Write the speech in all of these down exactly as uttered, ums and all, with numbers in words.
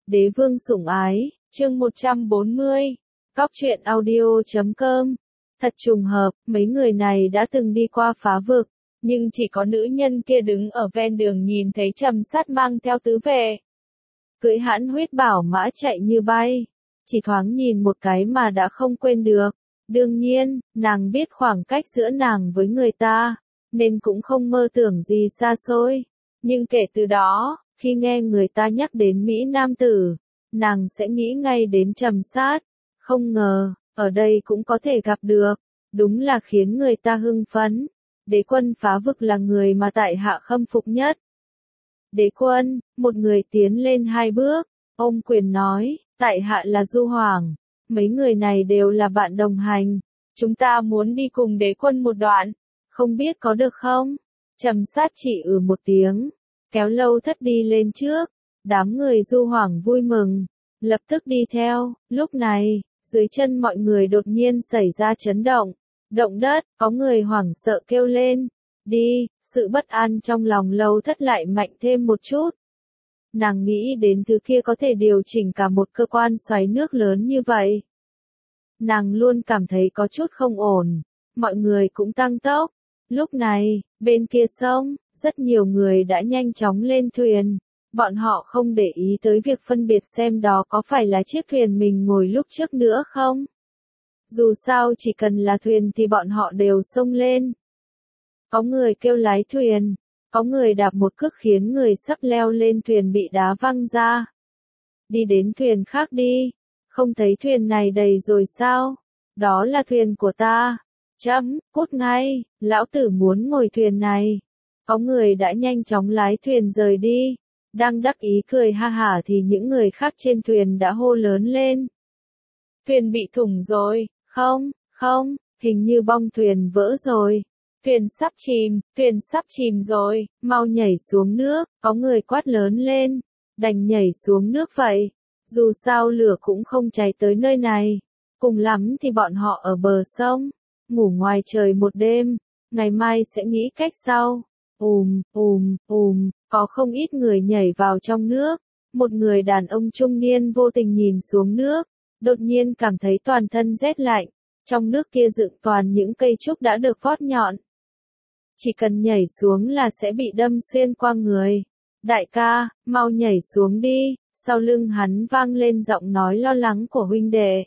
Đế vương sủng ái, chương một trăm bốn mươi, Cóc truyện audio chấm com. Thật trùng hợp, mấy người này đã từng đi qua phá vực, nhưng chỉ có nữ nhân kia đứng ở ven đường nhìn thấy Trầm Sát mang theo tứ về. Cưỡi hãn huyết bảo mã chạy như bay, chỉ thoáng nhìn một cái mà đã không quên được. Đương nhiên, nàng biết khoảng cách giữa nàng với người ta, nên cũng không mơ tưởng gì xa xôi. Nhưng kể từ đó, khi nghe người ta nhắc đến Mỹ Nam Tử, nàng sẽ nghĩ ngay đến Trầm Sát. Không ngờ, ở đây cũng có thể gặp được, đúng là khiến người ta hưng phấn. Đế quân phá vực là người mà tại hạ khâm phục nhất. Đế quân, một người tiến lên hai bước, ôm quyền nói, tại hạ là Du Hoàng, mấy người này đều là bạn đồng hành, chúng ta muốn đi cùng đế quân một đoạn, không biết có được không? Trầm Sát chỉ ừ một tiếng, kéo Lâu Thất đi lên trước, đám người Du Hoàng vui mừng, lập tức đi theo. Lúc này, dưới chân mọi người đột nhiên xảy ra chấn động, động đất, có người hoảng sợ kêu lên, đi, sự bất an trong lòng Lâu Thất lại mạnh thêm một chút. Nàng nghĩ đến thứ kia có thể điều chỉnh cả một cơ quan xoáy nước lớn như vậy. Nàng luôn cảm thấy có chút không ổn, mọi người cũng tăng tốc. Lúc này, bên kia sông, rất nhiều người đã nhanh chóng lên thuyền. Bọn họ không để ý tới việc phân biệt xem đó có phải là chiếc thuyền mình ngồi lúc trước nữa không. Dù sao chỉ cần là thuyền thì bọn họ đều xông lên. Có người kêu lái thuyền, có người đạp một cước khiến người sắp leo lên thuyền bị đá văng ra. Đi đến thuyền khác đi, không thấy thuyền này đầy rồi sao? Đó là thuyền của ta. Chấm, cút ngay, lão tử muốn ngồi thuyền này. Có người đã nhanh chóng lái thuyền rời đi. Đang đắc ý cười ha hả thì những người khác trên thuyền đã hô lớn lên. Thuyền bị thủng rồi, không, không, hình như bong thuyền vỡ rồi. Thuyền sắp chìm, thuyền sắp chìm rồi, mau nhảy xuống nước, có người quát lớn lên. Đành nhảy xuống nước vậy, dù sao lửa cũng không cháy tới nơi này. Cùng lắm thì bọn họ ở bờ sông, ngủ ngoài trời một đêm, ngày mai sẽ nghĩ cách sau. Ùm, ùm, ùm, có không ít người nhảy vào trong nước. Một người đàn ông trung niên vô tình nhìn xuống nước, đột nhiên cảm thấy toàn thân rét lạnh. Trong nước kia dựng toàn những cây trúc đã được vót nhọn. Chỉ cần nhảy xuống là sẽ bị đâm xuyên qua người. Đại ca, mau nhảy xuống đi, sau lưng hắn vang lên giọng nói lo lắng của huynh đệ.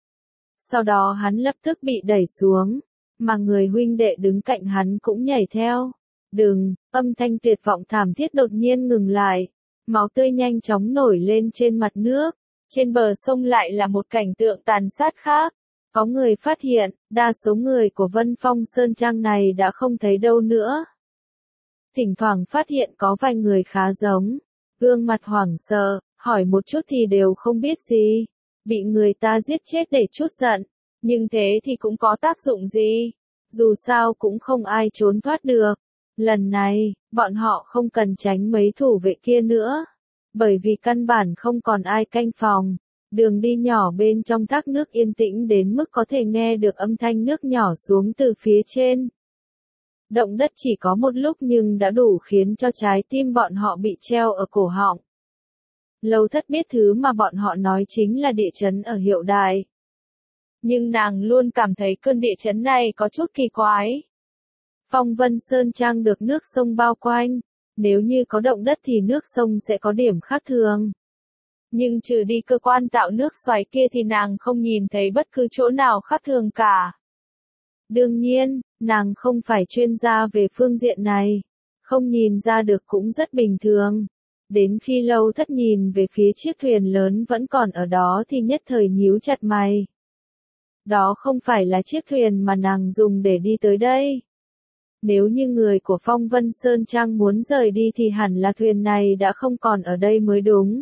Sau đó hắn lập tức bị đẩy xuống, mà người huynh đệ đứng cạnh hắn cũng nhảy theo. Đừng, âm thanh tuyệt vọng thảm thiết đột nhiên ngừng lại. Máu tươi nhanh chóng nổi lên trên mặt nước. Trên bờ sông lại là một cảnh tượng tàn sát khác. Có người phát hiện, đa số người của Vân Phong Sơn Trang này đã không thấy đâu nữa. Thỉnh thoảng phát hiện có vài người khá giống, gương mặt hoảng sợ, hỏi một chút thì đều không biết gì. Bị người ta giết chết để trút giận, nhưng thế thì cũng có tác dụng gì? Dù sao cũng không ai trốn thoát được. Lần này, bọn họ không cần tránh mấy thủ vệ kia nữa, bởi vì căn bản không còn ai canh phòng. Đường đi nhỏ bên trong thác nước yên tĩnh đến mức có thể nghe được âm thanh nước nhỏ xuống từ phía trên. Động đất chỉ có một lúc nhưng đã đủ khiến cho trái tim bọn họ bị treo ở cổ họng. Lâu Thất biết thứ mà bọn họ nói chính là địa chấn ở Hiệu Đài. Nhưng nàng luôn cảm thấy cơn địa chấn này có chút kỳ quái. Phong Vân Sơn Trang được nước sông bao quanh, nếu như có động đất thì nước sông sẽ có điểm khác thường. Nhưng trừ đi cơ quan tạo nước xoáy kia thì nàng không nhìn thấy bất cứ chỗ nào khác thường cả. Đương nhiên, nàng không phải chuyên gia về phương diện này, không nhìn ra được cũng rất bình thường. Đến khi Lâu Thất nhìn về phía chiếc thuyền lớn vẫn còn ở đó thì nhất thời nhíu chặt mày. Đó không phải là chiếc thuyền mà nàng dùng để đi tới đây. Nếu như người của Phong Vân Sơn Trang muốn rời đi thì hẳn là thuyền này đã không còn ở đây mới đúng.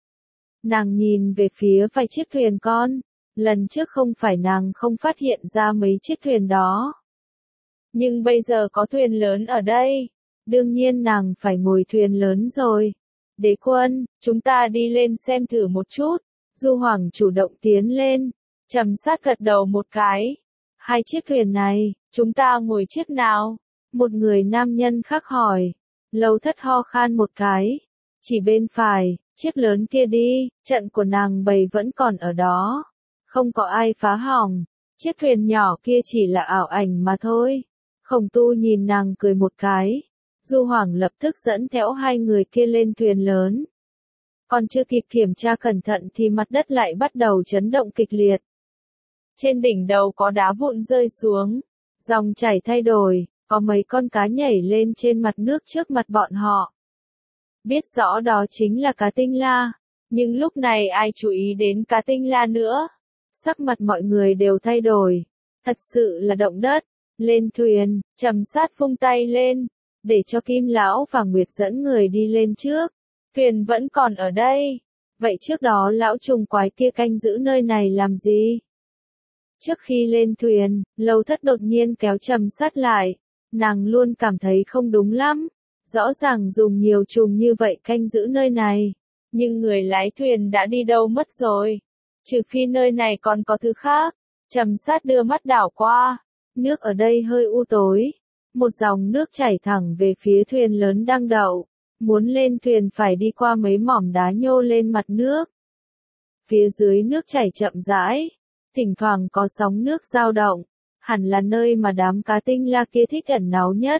Nàng nhìn về phía vài chiếc thuyền con, lần trước không phải nàng không phát hiện ra mấy chiếc thuyền đó. Nhưng bây giờ có thuyền lớn ở đây, đương nhiên nàng phải ngồi thuyền lớn rồi. Đế quân, chúng ta đi lên xem thử một chút. Du Hoàng chủ động tiến lên, Trầm Sát gật đầu một cái. Hai chiếc thuyền này, chúng ta ngồi chiếc nào? Một người nam nhân khác hỏi. Lâu Thất ho khan một cái, chỉ bên phải. chiếc lớn kia đi, trận của nàng bầy vẫn còn ở đó. Không có ai phá hỏng, chiếc thuyền nhỏ kia chỉ là ảo ảnh mà thôi. Khổng Tu nhìn nàng cười một cái. Du Hoàng lập tức dẫn theo hai người kia lên thuyền lớn. Còn chưa kịp kiểm tra cẩn thận thì mặt đất lại bắt đầu chấn động kịch liệt. Trên đỉnh đầu có đá vụn rơi xuống, dòng chảy thay đổi, có mấy con cá nhảy lên trên mặt nước trước mặt bọn họ. Biết rõ đó chính là cá tinh la, nhưng lúc này ai chú ý đến cá tinh la nữa. Sắc mặt mọi người đều thay đổi, thật sự là động đất. Lên thuyền, Trầm Sát vung tay lên, để cho Kim Lão và Nguyệt dẫn người đi lên trước. Thuyền vẫn còn ở đây. Vậy trước đó lão trùng quái kia canh giữ nơi này làm gì? Trước khi lên thuyền, Lâu Thất đột nhiên kéo Trầm Sát lại. Nàng luôn cảm thấy không đúng lắm. Rõ ràng dùng nhiều trùng như vậy canh giữ nơi này. Nhưng người lái thuyền đã đi đâu mất rồi. Trừ phi nơi này còn có thứ khác. Trầm Sát đưa mắt đảo qua. Nước ở đây hơi u tối. Một dòng nước chảy thẳng về phía thuyền lớn đang đậu. Muốn lên thuyền phải đi qua mấy mỏm đá nhô lên mặt nước. Phía dưới nước chảy chậm rãi. Thỉnh thoảng có sóng nước dao động. Hẳn là nơi mà đám cá tinh la kia thích ẩn náu nhất.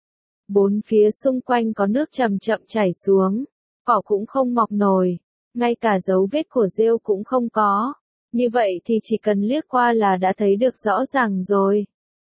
Bốn phía xung quanh có nước chậm chậm chảy xuống. Cỏ cũng không mọc nổi. Ngay cả dấu vết của rêu cũng không có. Như vậy thì chỉ cần liếc qua là đã thấy được rõ ràng rồi.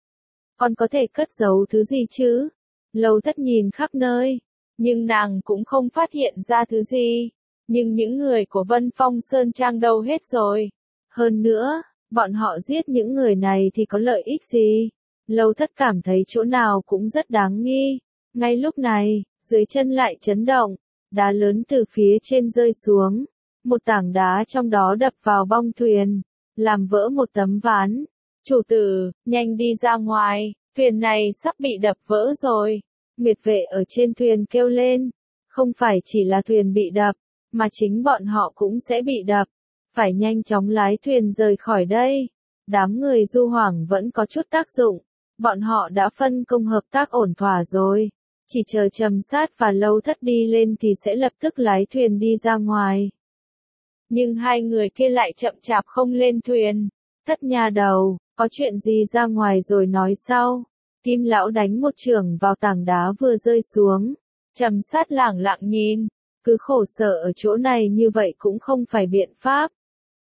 Còn có thể cất giấu thứ gì chứ? Lâu Thất nhìn khắp nơi. Nhưng nàng cũng không phát hiện ra thứ gì. Nhưng những người của Vân Phong Sơn Trang đâu hết rồi. Hơn nữa, bọn họ giết những người này thì có lợi ích gì? Lâu Thất cảm thấy chỗ nào cũng rất đáng nghi. Ngay lúc này, dưới chân lại chấn động. Đá lớn từ phía trên rơi xuống. Một tảng đá trong đó đập vào bong thuyền. Làm vỡ một tấm ván. Chủ tử, nhanh đi ra ngoài. Thuyền này sắp bị đập vỡ rồi. Miệt vệ ở trên thuyền kêu lên. Không phải chỉ là thuyền bị đập, mà chính bọn họ cũng sẽ bị đập. Phải nhanh chóng lái thuyền rời khỏi đây. Đám người Du Hoàng vẫn có chút tác dụng. Bọn họ đã phân công hợp tác ổn thỏa rồi. Chỉ chờ Trầm Sát và Lâu Thất đi lên thì sẽ lập tức lái thuyền đi ra ngoài. Nhưng hai người kia lại chậm chạp không lên thuyền. Thất nhà đầu, có chuyện gì ra ngoài rồi nói sau. Kim Lão đánh một chưởng vào tảng đá vừa rơi xuống. Trầm Sát lẳng lặng nhìn. Cứ khổ sở ở chỗ này như vậy cũng không phải biện pháp.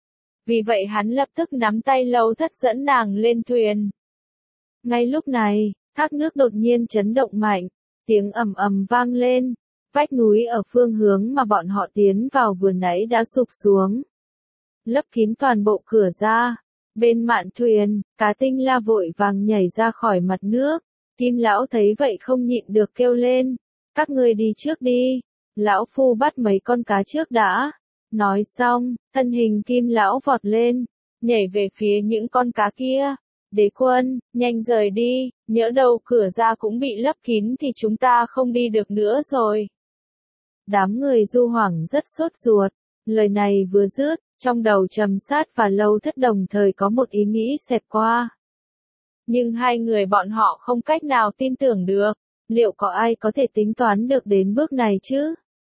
Vì vậy hắn lập tức nắm tay Lâu Thất dẫn nàng lên thuyền. Ngay lúc này, thác nước đột nhiên chấn động mạnh. Tiếng ầm ầm vang lên. Vách núi ở phương hướng mà bọn họ tiến vào vừa nãy đã sụp xuống. Lấp kín toàn bộ cửa ra. Bên mạn thuyền, cá tinh la vội vàng nhảy ra khỏi mặt nước. Kim Lão thấy vậy không nhịn được kêu lên. Các ngươi đi trước đi. Lão Phu bắt mấy con cá trước đã. Nói xong, thân hình Kim Lão vọt lên. Nhảy về phía những con cá kia. Đế quân, nhanh rời đi. Nhỡ đâu cửa ra cũng bị lấp kín thì chúng ta không đi được nữa rồi. Đám người Du Hoàng rất sốt ruột. Lời này vừa dứt. Trong đầu Trầm Sát và Lâu Thất đồng thời có một ý nghĩ xẹt qua. Nhưng hai người bọn họ không cách nào tin tưởng được. Liệu có ai có thể tính toán được đến bước này chứ?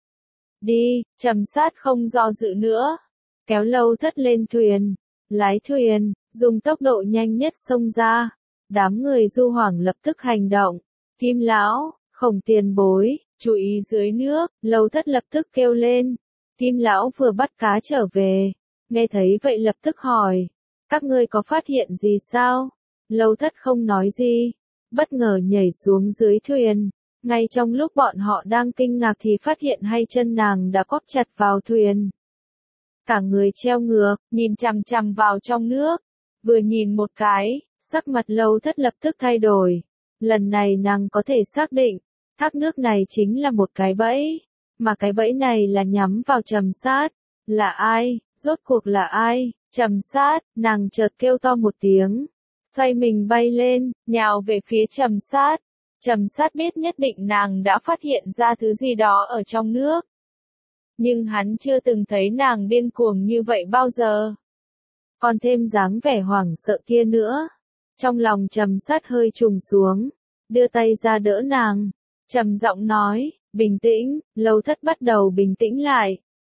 Đi, Trầm Sát không do dự nữa. Kéo Lâu Thất lên thuyền. Lái thuyền, dùng tốc độ nhanh nhất xông ra. Đám người Du Hoàng lập tức hành động. Kim Lão, Khổng Tiền Bối, chú ý dưới nước. Lâu Thất lập tức kêu lên. Kim Lão vừa bắt cá trở về. Nghe thấy vậy lập tức hỏi. Các ngươi có phát hiện gì sao? Lâu Thất không nói gì. Bất ngờ nhảy xuống dưới thuyền. Ngay trong lúc bọn họ đang kinh ngạc thì phát hiện hai chân nàng đã quắp chặt vào thuyền. Cả người treo ngược, nhìn chằm chằm vào trong nước. Vừa nhìn một cái, sắc mặt Lâu Thất lập tức thay đổi. Lần này nàng có thể xác định, thác nước này chính là một cái bẫy. Mà cái bẫy này là nhắm vào Trầm Sát. Là ai? Rốt cuộc là ai? Trầm Sát, nàng chợt kêu to một tiếng. Xoay mình bay lên, nhào về phía Trầm Sát. Trầm Sát biết nhất định nàng đã phát hiện ra thứ gì đó ở trong nước. Nhưng hắn chưa từng thấy nàng điên cuồng như vậy bao giờ. Còn thêm dáng vẻ hoảng sợ kia nữa. Trong lòng Trầm Sát hơi trùng xuống. Đưa tay ra đỡ nàng. Trầm giọng nói. Bình tĩnh, Lâu Thất bắt đầu bình tĩnh lại.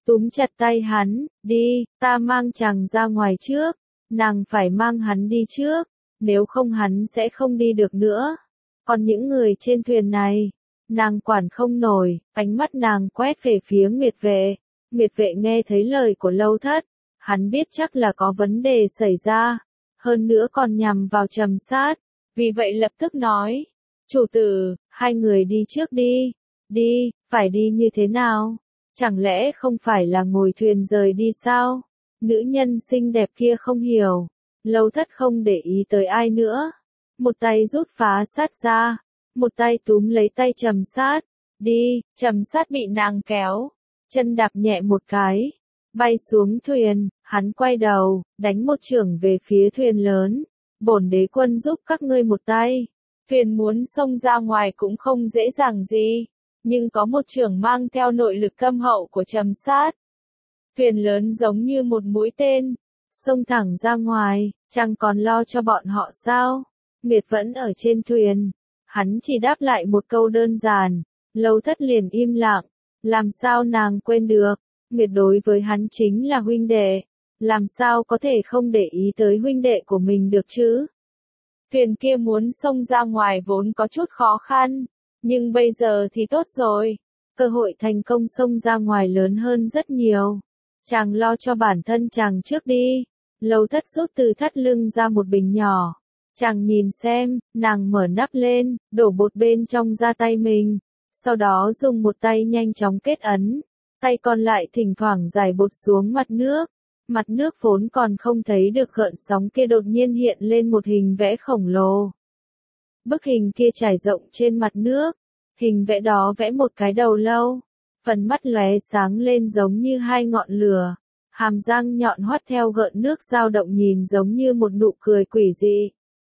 túm chặt tay hắn, đi, ta mang chàng ra ngoài trước, nàng phải mang hắn đi trước, nếu không hắn sẽ không đi được nữa. Còn những người trên thuyền này, nàng quản không nổi, ánh mắt nàng quét về phía Nguyệt Vệ. Nguyệt Vệ nghe thấy lời của Lâu Thất, hắn biết chắc là có vấn đề xảy ra, hơn nữa còn nhằm vào Trầm Sát, vì vậy lập tức nói, chủ tử, hai người đi trước đi, đi, phải đi như thế nào? Chẳng lẽ không phải là ngồi thuyền rời đi sao? Nữ nhân xinh đẹp kia không hiểu, Lâu Thất không để ý tới ai nữa, một tay rút phá sát ra, một tay túm lấy tay Trầm Sát, đi, Trầm Sát bị nàng kéo, chân đạp nhẹ một cái, bay xuống thuyền, hắn quay đầu, đánh một chưởng về phía thuyền lớn, bổn đế quân giúp các ngươi một tay, thuyền muốn xông ra ngoài cũng không dễ dàng gì, nhưng có một chưởng mang theo nội lực câm hậu của Trầm Sát. Thuyền lớn giống như một mũi tên, xông thẳng ra ngoài, chẳng còn lo cho bọn họ sao? Nguyệt vẫn ở trên thuyền, hắn chỉ đáp lại một câu đơn giản, Lâu Thất liền im lặng, làm sao nàng quên được, Nguyệt đối với hắn chính là huynh đệ, làm sao có thể không để ý tới huynh đệ của mình được chứ? Thuyền kia muốn xông ra ngoài vốn có chút khó khăn, nhưng bây giờ thì tốt rồi, cơ hội thành công xông ra ngoài lớn hơn rất nhiều. Chàng lo cho bản thân chàng trước đi. Lâu Thất rút từ thắt lưng ra một bình nhỏ. Chàng nhìn xem, nàng mở nắp lên, đổ bột bên trong ra tay mình. Sau đó dùng một tay nhanh chóng kết ấn. Tay còn lại thỉnh thoảng giải bột xuống mặt nước. Mặt nước vốn còn không thấy được gợn sóng kia đột nhiên hiện lên một hình vẽ khổng lồ. Bức hình kia trải rộng trên mặt nước. Hình vẽ đó vẽ một cái đầu lâu. Phần mắt lóe sáng lên giống như hai ngọn lửa. Hàm răng nhọn hoắt theo gợn nước dao động nhìn giống như một nụ cười quỷ dị.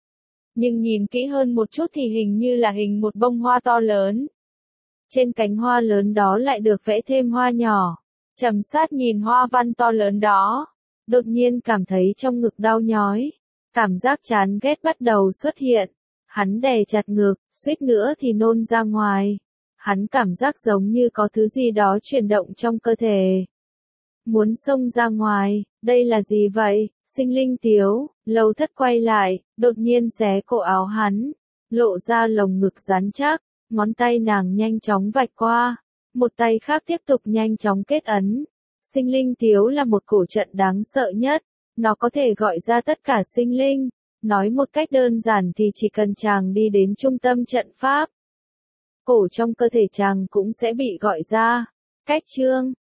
Nhưng nhìn kỹ hơn một chút thì hình như là hình một bông hoa to lớn. Trên cánh hoa lớn đó lại được vẽ thêm hoa nhỏ. Trầm Sát nhìn hoa văn to lớn đó, đột nhiên cảm thấy trong ngực đau nhói. Cảm giác chán ghét bắt đầu xuất hiện. Hắn đè chặt ngực, suýt nữa thì nôn ra ngoài. Hắn cảm giác giống như có thứ gì đó chuyển động trong cơ thể. Muốn xông ra ngoài, đây là gì vậy? Sinh linh tiếu, Lâu Thất quay lại, đột nhiên xé cổ áo hắn, lộ ra lồng ngực rắn chắc, ngón tay nàng nhanh chóng vạch qua, một tay khác tiếp tục nhanh chóng kết ấn. Sinh linh tiếu là một cổ trận đáng sợ nhất, nó có thể gọi ra tất cả sinh linh, nói một cách đơn giản thì chỉ cần chàng đi đến trung tâm trận pháp, cổ trong cơ thể chàng cũng sẽ bị gọi ra. Cách chương